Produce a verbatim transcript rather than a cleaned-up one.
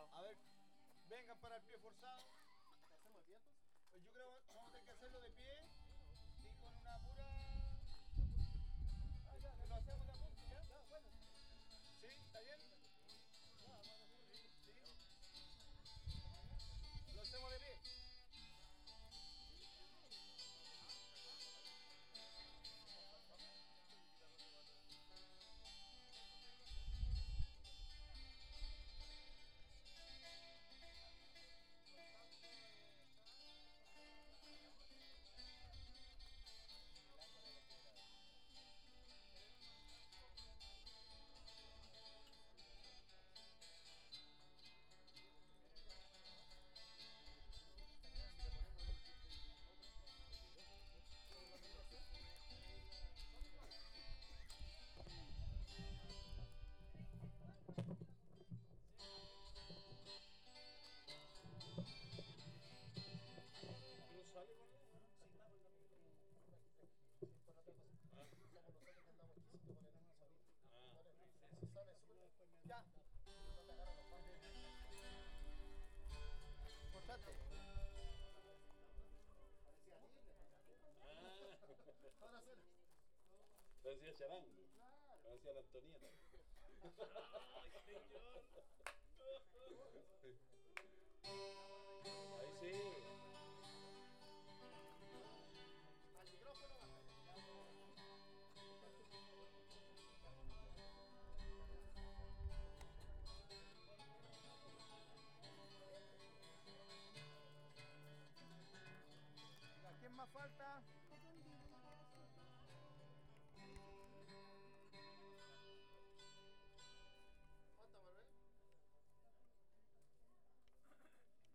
forzado. A ver, vengan para el pie forzado. ¿Hacemos el pie entonces? Pues yo creo que vamos a tener que hacerlo de pie y con una pura. Ah, ya, lo hacemos de a punto, ¿ya? Ya, bueno. ¿Sí? ¿Está bien? ¿Sí? Lo hacemos de pie. ¿No sale con él? Sí, está por la sí, por otra cosa. Somos nosotros que andamos exquisitos con el sonido. Ah. ¿Vale? Si sale súper. Ya. No te agarran los palos. Forzate. Parecía libre. Ah. Ahora sí. Parecía charango. Claro. Parecía la Antonieta. Ahí sí. Al micrófono baja. ¿A quién más falta?